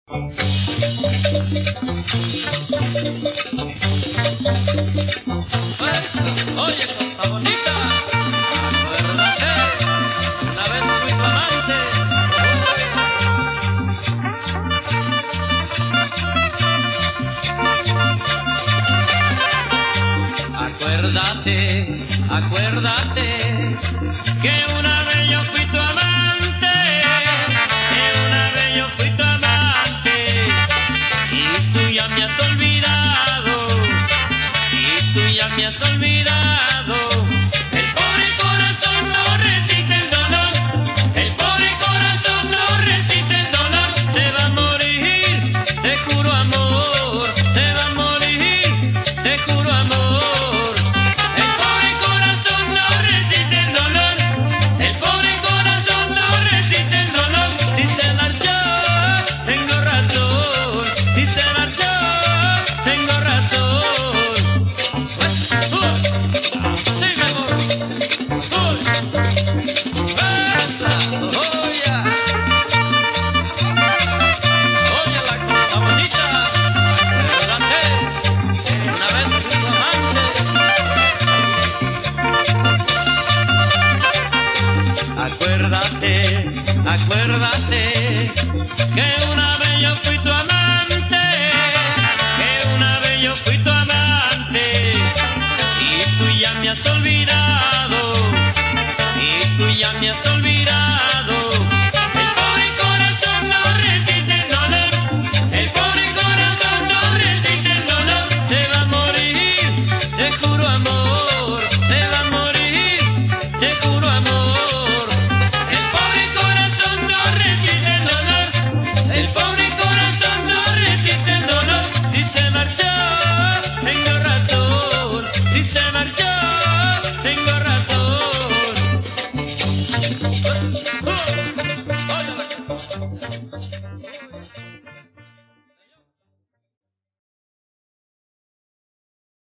Oye, cosa bonita, acuérdate, una vez fui tu amante. Acuérdate, acuérdate, que una vez yo fui tu amante, que una vez yo fui tu amante, y tú ya me has olvidado, y tú ya me has olvidado. El pobre corazón no resiste el dolor, el pobre corazón no resiste el dolor. Se va a morir, te juro amor, se va a morir, te juro amor. El pobre corazón no resiste el dolor, el pobre corazón no resiste el dolor. Si se marchó, tengo razón, si se marchó, tengo razón. Acuérdate, acuérdate, que una vez yo fui tu amante, que una vez yo fui tu amante, y tú ya me has olvidado, y tú ya me has olvidado. El pobre corazón no resiste el dolor, el pobre corazón no resiste el dolor. Se va a morir, te juro amor, se va a morir, te juro amor. El pobre corazón no resiste el dolor. Si se marchó, tengo razón, si se marchó, tengo razón. Oye.